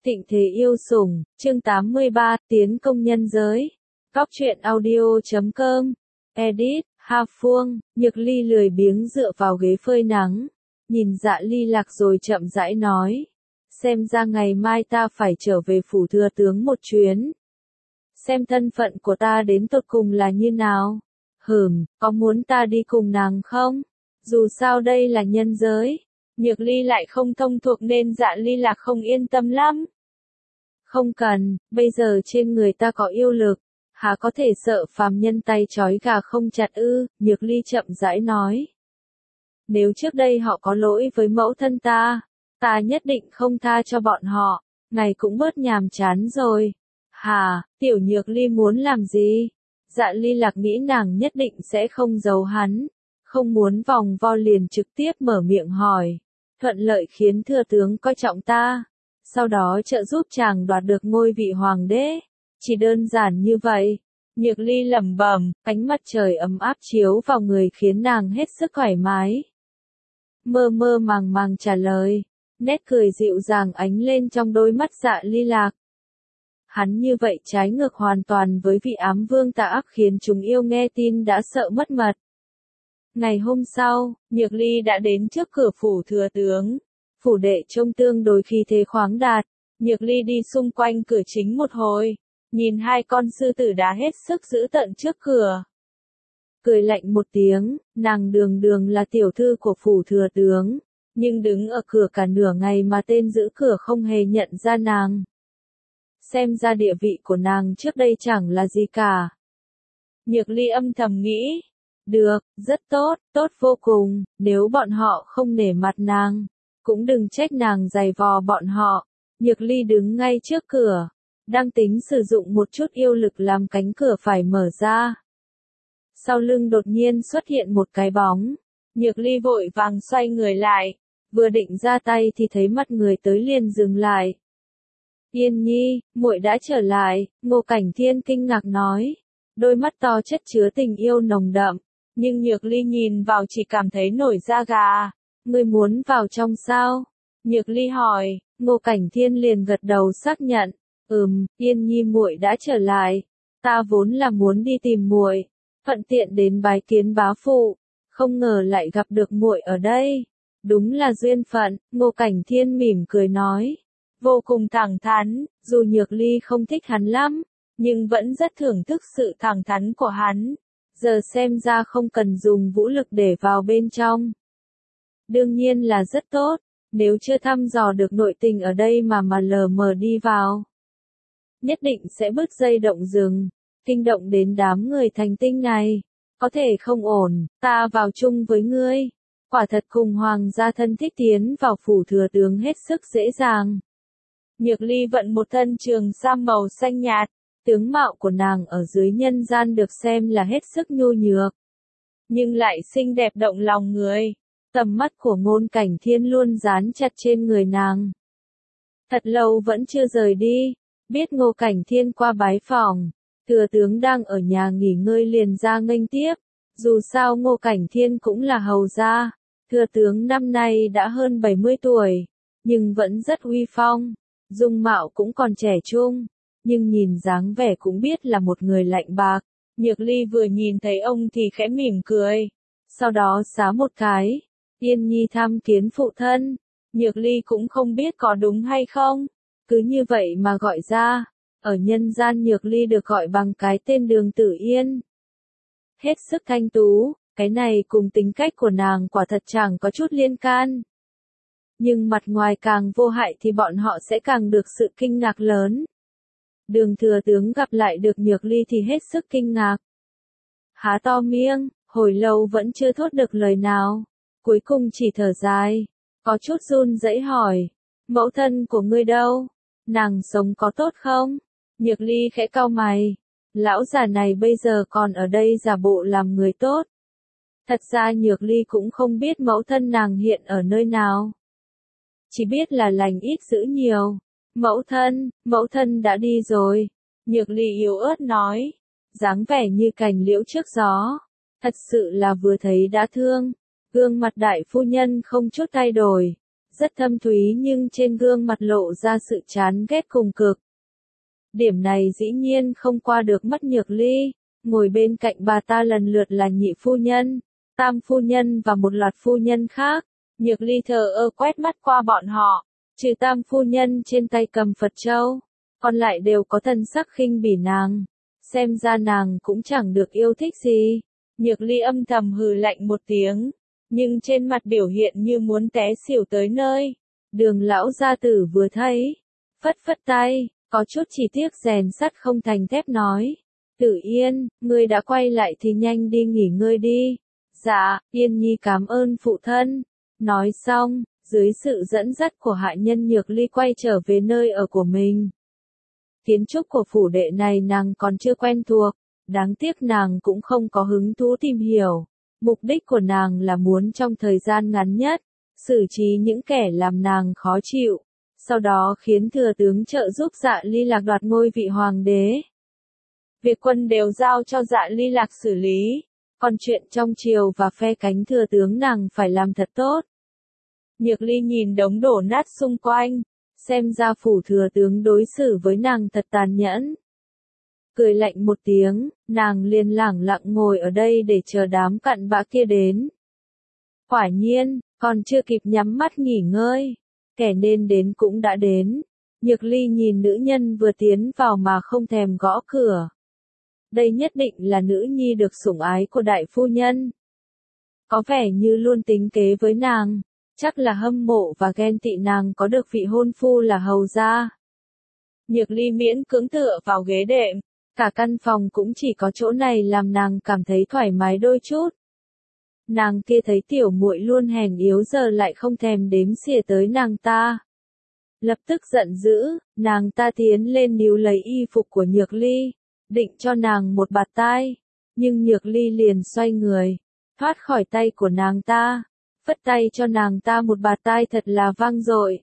Tịnh thế yêu sủng, chương 83, tiến công nhân giới. Góc truyện audio.com. Edit, Hà Phương, Nhược Ly lười biếng dựa vào ghế phơi nắng. Nhìn Dạ Ly Lạc rồi chậm rãi nói. Xem ra ngày mai ta phải trở về phủ thừa tướng một chuyến. Xem thân phận của ta đến tột cùng là như nào. Có muốn ta đi cùng nàng không? Dù sao đây là nhân giới. Nhược Ly lại không thông thuộc nên Dạ Ly Lạc không yên tâm lắm. Không cần, bây giờ trên người ta có yêu lực, há có thể sợ phàm nhân tay trói gà không chặt ư? Nhược Ly chậm rãi nói. Nếu trước đây họ có lỗi với mẫu thân ta nhất định không tha cho bọn họ, ngày cũng bớt nhàm chán rồi. Tiểu Nhược Ly muốn làm gì? Dạ Ly Lạc nghĩ nàng nhất định sẽ không giấu hắn, không muốn vòng vo liền trực tiếp mở miệng hỏi. Thuận lợi khiến thừa tướng coi trọng ta, sau đó trợ giúp chàng đoạt được ngôi vị hoàng đế. Chỉ đơn giản như vậy. Nhược Ly lẩm bẩm, ánh mặt trời ấm áp chiếu vào người khiến nàng hết sức thoải mái. Mơ mơ màng màng trả lời, nét cười dịu dàng ánh lên trong đôi mắt Dạ Ly Lạc. Hắn như vậy trái ngược hoàn toàn với vị ám vương tà ác khiến chúng yêu nghe tin đã sợ mất mật. Ngày hôm sau, Nhược Ly đã đến trước cửa phủ thừa tướng. Phủ đệ trông tương đối khí thế khoáng đạt. Nhược Ly đi xung quanh cửa chính một hồi, nhìn hai con sư tử đá hết sức giữ tận trước cửa. Cười lạnh một tiếng, nàng đường đường là tiểu thư của phủ thừa tướng, nhưng đứng ở cửa cả nửa ngày mà tên giữ cửa không hề nhận ra nàng. Xem ra địa vị của nàng trước đây chẳng là gì cả. Nhược Ly âm thầm nghĩ. Được, rất tốt, tốt vô cùng, nếu bọn họ không nể mặt nàng, cũng đừng trách nàng giày vò bọn họ. Nhược Ly đứng ngay trước cửa, đang tính sử dụng một chút yêu lực làm cánh cửa phải mở ra. Sau lưng đột nhiên xuất hiện một cái bóng, Nhược Ly vội vàng xoay người lại, vừa định ra tay thì thấy mắt người tới liền dừng lại. Yên Nhi, muội đã trở lại, Ngô Cảnh Thiên kinh ngạc nói, đôi mắt to chất chứa tình yêu nồng đậm. Nhưng Nhược Ly nhìn vào chỉ cảm thấy nổi da gà. Ngươi muốn vào trong sao? Nhược Ly hỏi. Ngô Cảnh Thiên liền gật đầu xác nhận. Yên Nhi muội đã trở lại. Ta vốn là muốn đi tìm muội, thuận tiện đến bái kiến bá phụ, không ngờ lại gặp được muội ở đây. Đúng là duyên phận. Ngô Cảnh Thiên mỉm cười nói, vô cùng thẳng thắn. Dù Nhược Ly không thích hắn lắm, nhưng vẫn rất thưởng thức sự thẳng thắn của hắn. Giờ xem ra không cần dùng vũ lực để vào bên trong. Đương nhiên là rất tốt, nếu chưa thăm dò được nội tình ở đây mà lờ mờ đi vào. Nhất định sẽ bứt dây động rừng, kinh động đến đám người thành tinh này. Có thể không ổn, ta vào chung với ngươi. Quả thật cùng hoàng gia thân thích tiến vào phủ thừa tướng hết sức dễ dàng. Nhược Ly vận một thân trường sam màu xanh nhạt. Tướng mạo của nàng ở dưới nhân gian được xem là hết sức nhu nhược, nhưng lại xinh đẹp động lòng người. Tầm mắt của Ngôn Cảnh Thiên luôn dán chặt trên người nàng. Thật lâu vẫn chưa rời đi, biết Ngô Cảnh Thiên qua bái phòng, thừa tướng đang ở nhà nghỉ ngơi liền ra nghênh tiếp. Dù sao Ngô Cảnh Thiên cũng là hầu gia, thừa tướng năm nay đã hơn 70 tuổi, nhưng vẫn rất uy phong, dung mạo cũng còn trẻ trung. Nhưng nhìn dáng vẻ cũng biết là một người lạnh bạc. Nhược Ly vừa nhìn thấy ông thì khẽ mỉm cười. Sau đó xá một cái. Yên Nhi tham kiến phụ thân. Nhược Ly cũng không biết có đúng hay không. Cứ như vậy mà gọi ra. Ở nhân gian Nhược Ly được gọi bằng cái tên Đường Tử Yên. Hết sức thanh tú, cái này cùng tính cách của nàng quả thật chẳng có chút liên can. Nhưng mặt ngoài càng vô hại thì bọn họ sẽ càng được sự kinh ngạc lớn. Đường thừa tướng gặp lại được Nhược Ly thì hết sức kinh ngạc. Há to miệng, hồi lâu vẫn chưa thốt được lời nào. Cuối cùng chỉ thở dài, có chút run rẩy hỏi, mẫu thân của ngươi đâu? Nàng sống có tốt không? Nhược Ly khẽ cau mày, lão già này bây giờ còn ở đây giả bộ làm người tốt. Thật ra Nhược Ly cũng không biết mẫu thân nàng hiện ở nơi nào. Chỉ biết là lành ít dữ nhiều. Mẫu thân đã đi rồi. Nhược Ly yếu ớt nói, dáng vẻ như cành liễu trước gió. Thật sự là vừa thấy đã thương. Gương mặt đại phu nhân không chút thay đổi. rất thâm thúy nhưng trên gương mặt lộ ra sự chán ghét cùng cực. Điểm này dĩ nhiên không qua được mắt Nhược Ly, ngồi bên cạnh bà ta lần lượt là nhị phu nhân, tam phu nhân và một loạt phu nhân khác. Nhược Ly thờ ơ quét mắt qua bọn họ, trừ tam phu nhân trên tay cầm Phật châu, còn lại đều có thần sắc khinh bỉ nàng, xem ra nàng cũng chẳng được yêu thích gì. Nhược Ly âm thầm hừ lạnh một tiếng, nhưng trên mặt biểu hiện như muốn té xỉu tới nơi. Đường lão gia tử vừa thấy, phất phất tay, có chút chỉ tiếc rèn sắt không thành thép nói. Tử Yên, ngươi đã quay lại thì nhanh đi nghỉ ngơi đi. Dạ, Yên Nhi cảm ơn phụ thân. Nói xong, dưới sự dẫn dắt của hạ nhân Nhược Ly quay trở về nơi ở của mình. Kiến trúc của phủ đệ này nàng còn chưa quen thuộc, đáng tiếc nàng cũng không có hứng thú tìm hiểu. Mục đích của nàng là muốn trong thời gian ngắn nhất, xử trí những kẻ làm nàng khó chịu, sau đó khiến thừa tướng trợ giúp Dạ Ly Lạc đoạt ngôi vị hoàng đế. Việc quân đều giao cho Dạ Ly Lạc xử lý, còn chuyện trong triều và phe cánh thừa tướng nàng phải làm thật tốt. Nhược Ly nhìn đống đổ nát xung quanh, xem ra phủ thừa tướng đối xử với nàng thật tàn nhẫn. Cười lạnh một tiếng, nàng liền lẳng lặng ngồi ở đây để chờ đám cặn bã kia đến. Quả nhiên, còn chưa kịp nhắm mắt nghỉ ngơi, kẻ nên đến cũng đã đến. Nhược Ly nhìn nữ nhân vừa tiến vào mà không thèm gõ cửa. Đây nhất định là nữ nhi được sủng ái của đại phu nhân. Có vẻ như luôn tính kế với nàng, chắc là hâm mộ và ghen tị nàng có được vị hôn phu là hầu gia. Nhược Ly miễn cưỡng tựa vào ghế đệm, cả căn phòng cũng chỉ có chỗ này làm nàng cảm thấy thoải mái đôi chút. Nàng kia thấy tiểu muội luôn hèn yếu giờ lại không thèm đếm xỉa tới nàng ta. Lập tức giận dữ, nàng ta tiến lên níu lấy y phục của Nhược Ly, định cho nàng một bạt tai, nhưng Nhược Ly liền xoay người, thoát khỏi tay của nàng ta, phất tay cho nàng ta một bạt tai thật là vang dội.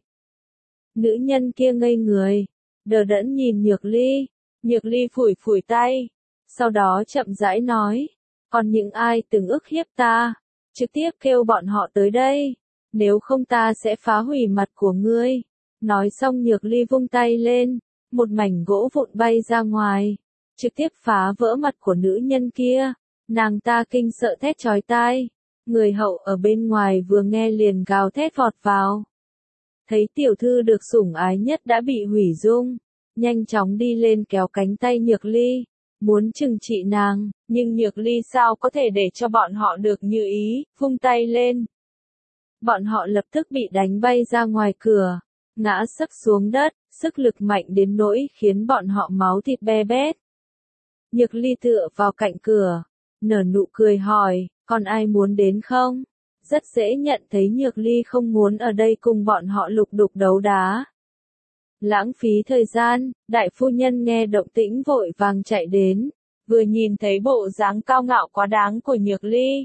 Nữ nhân kia ngây người, đờ đẫn nhìn Nhược Ly. Nhược Ly phủi phủi tay, sau đó chậm rãi nói, còn những ai từng ức hiếp ta, trực tiếp kêu bọn họ tới đây, nếu không ta sẽ phá hủy mặt của ngươi. Nói xong Nhược Ly vung tay lên, một mảnh gỗ vụn bay ra ngoài, trực tiếp phá vỡ mặt của nữ nhân kia. Nàng ta kinh sợ thét chói tai, người hậu ở bên ngoài vừa nghe liền gào thét vọt vào. Thấy tiểu thư được sủng ái nhất đã bị hủy dung, nhanh chóng đi lên kéo cánh tay Nhược Ly, muốn trừng trị nàng, nhưng Nhược Ly sao có thể để cho bọn họ được như ý, vung tay lên. Bọn họ lập tức bị đánh bay ra ngoài cửa, ngã sấp xuống đất, sức lực mạnh đến nỗi khiến bọn họ máu thịt be bét. Nhược Ly tựa vào cạnh cửa, nở nụ cười hỏi, còn ai muốn đến không? Rất dễ nhận thấy Nhược Ly không muốn ở đây cùng bọn họ lục đục đấu đá. Lãng phí thời gian, đại phu nhân nghe động tĩnh vội vàng chạy đến, vừa nhìn thấy bộ dáng cao ngạo quá đáng của Nhược Ly.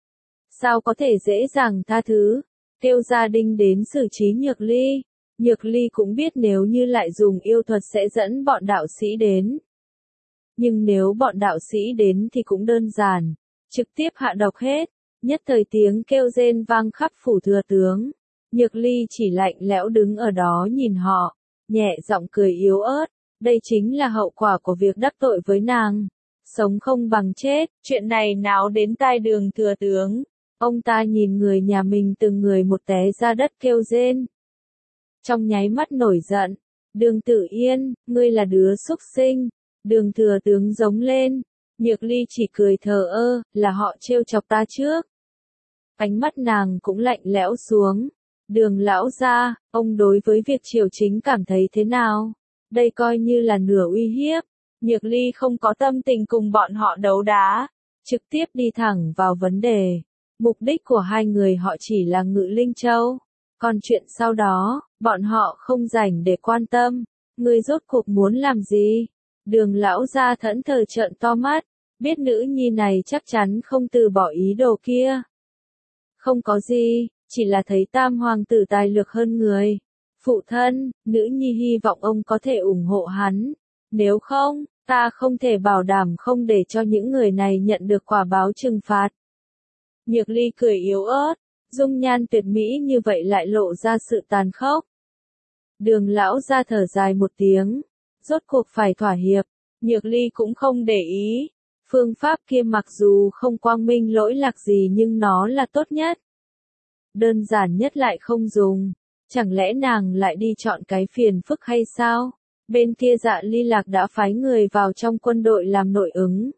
Sao có thể dễ dàng tha thứ, kêu gia đình đến xử trí Nhược Ly. Nhược Ly cũng biết nếu như lại dùng yêu thuật sẽ dẫn bọn đạo sĩ đến. Nhưng nếu bọn đạo sĩ đến thì cũng đơn giản, trực tiếp hạ độc hết, nhất thời tiếng kêu rên vang khắp phủ thừa tướng. Nhược Ly chỉ lạnh lẽo đứng ở đó nhìn họ, nhẹ giọng cười yếu ớt, đây chính là hậu quả của việc đắc tội với nàng. Sống không bằng chết, chuyện này náo đến tai Đường thừa tướng. Ông ta nhìn người nhà mình từng người một té ra đất kêu rên. Trong nháy mắt nổi giận, Đường Tử Yên, ngươi là đứa xúc sinh. Đường thừa tướng giống lên, Nhược Ly chỉ cười thờ ơ, là họ trêu chọc ta trước. Ánh mắt nàng cũng lạnh lẽo xuống. Đường lão gia, ông đối với việc triều chính cảm thấy thế nào? Đây coi như là nửa uy hiếp. Nhược Ly không có tâm tình cùng bọn họ đấu đá, trực tiếp đi thẳng vào vấn đề. Mục đích của hai người họ chỉ là Ngự Linh Châu. Còn chuyện sau đó, bọn họ không rảnh để quan tâm. Ngươi rốt cuộc muốn làm gì? Đường lão gia thẫn thờ trợn to mắt, biết nữ nhi này chắc chắn không từ bỏ ý đồ kia. Không có gì, chỉ là thấy tam hoàng tử tài lược hơn người. Phụ thân, nữ nhi hy vọng ông có thể ủng hộ hắn. Nếu không, ta không thể bảo đảm không để cho những người này nhận được quả báo trừng phạt. Nhược Ly cười yếu ớt, Dung nhan tuyệt mỹ như vậy lại lộ ra sự tàn khốc. Đường lão ra thở dài một tiếng, rốt cuộc phải thỏa hiệp, Nhược Ly cũng không để ý. Phương pháp kia mặc dù không quang minh lỗi lạc gì nhưng nó là tốt nhất. Đơn giản nhất lại không dùng. Chẳng lẽ nàng lại đi chọn cái phiền phức hay sao? Bên kia Dạ Ly Lạc đã phái người vào trong quân đội làm nội ứng.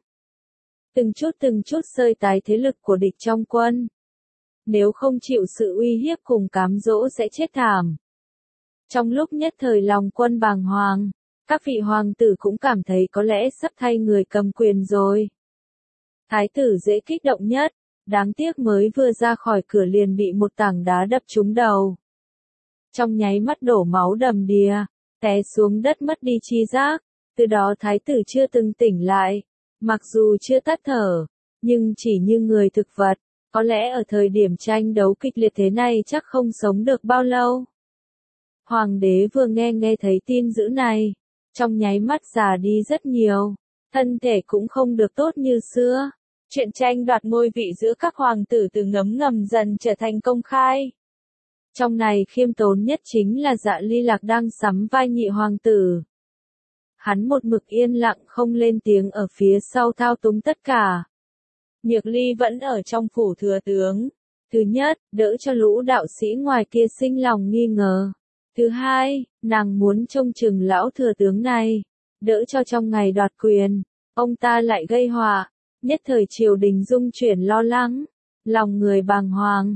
Từng chút sơi tái thế lực của địch trong quân. Nếu không chịu sự uy hiếp cùng cám dỗ sẽ chết thảm. Trong lúc nhất thời lòng quân bàng hoàng, các vị hoàng tử cũng cảm thấy có lẽ sắp thay người cầm quyền rồi. Thái tử dễ kích động nhất, đáng tiếc mới vừa ra khỏi cửa liền bị một tảng đá đập trúng đầu. Trong nháy mắt đổ máu đầm đìa, té xuống đất mất đi tri giác, từ đó thái tử chưa từng tỉnh lại. Mặc dù chưa tắt thở, nhưng chỉ như người thực vật, có lẽ ở thời điểm tranh đấu kịch liệt thế này chắc không sống được bao lâu. Hoàng đế vừa nghe thấy tin dữ này, trong nháy mắt già đi rất nhiều, thân thể cũng không được tốt như xưa. Chuyện tranh đoạt ngôi vị giữa các hoàng tử từ ngấm ngầm dần trở thành công khai. Trong này khiêm tốn nhất chính là Dạ Ly Lạc đang sắm vai nhị hoàng tử. Hắn một mực yên lặng không lên tiếng ở phía sau thao túng tất cả. Nhược Ly vẫn ở trong phủ thừa tướng. Thứ nhất, đỡ cho lũ đạo sĩ ngoài kia sinh lòng nghi ngờ. Thứ hai, nàng muốn trông chừng lão thừa tướng này, đỡ cho trong ngày đoạt quyền, ông ta lại gây họa. Nhất thời triều đình dung chuyển lo lắng, lòng người bàng hoàng,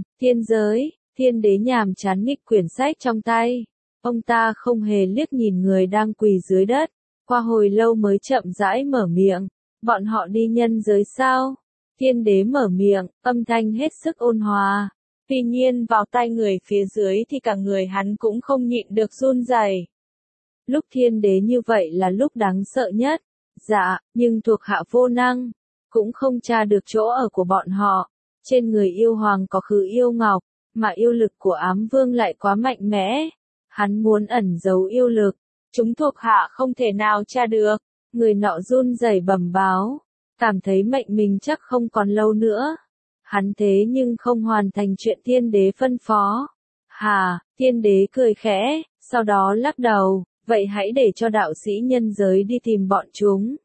thiên đế nhàm chán nghịch quyển sách trong tay. Ông ta không hề liếc nhìn người đang quỳ dưới đất, qua hồi lâu mới chậm rãi mở miệng, bọn họ đi nhân giới sao? Thiên đế mở miệng, âm thanh hết sức ôn hòa. Tuy nhiên vào tai người phía dưới thì cả người hắn cũng không nhịn được run rẩy. Lúc thiên đế như vậy là lúc đáng sợ nhất. Dạ, nhưng thuộc hạ vô năng, cũng không tra được chỗ ở của bọn họ. Trên người yêu hoàng có khứ yêu ngọc, mà yêu lực của ám vương lại quá mạnh mẽ. Hắn muốn ẩn giấu yêu lực, chúng thuộc hạ không thể nào tra được. Người nọ run rẩy bẩm báo, cảm thấy mệnh mình chắc không còn lâu nữa. Hắn thế nhưng không hoàn thành chuyện thiên đế phân phó. Hà, thiên đế cười khẽ, sau đó lắc đầu, vậy hãy để cho đạo sĩ nhân giới đi tìm bọn chúng.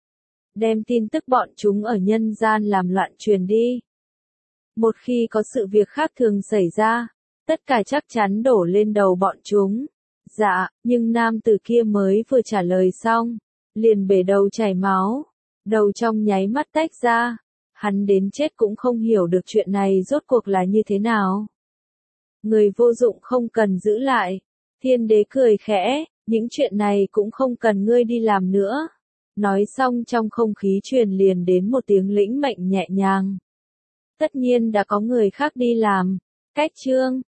Đem tin tức bọn chúng ở nhân gian làm loạn truyền đi. Một khi có sự việc khác thường xảy ra, tất cả chắc chắn đổ lên đầu bọn chúng. Dạ, nhưng nam tử kia mới vừa trả lời xong, liền bể đầu chảy máu, đầu trong nháy mắt tách ra. Hắn đến chết cũng không hiểu được chuyện này rốt cuộc là như thế nào. Người vô dụng không cần giữ lại. Thiên đế cười khẽ, những chuyện này cũng không cần ngươi đi làm nữa. Nói xong trong không khí truyền liền đến một tiếng lĩnh mệnh nhẹ nhàng. Tất nhiên đã có người khác đi làm. Cách chương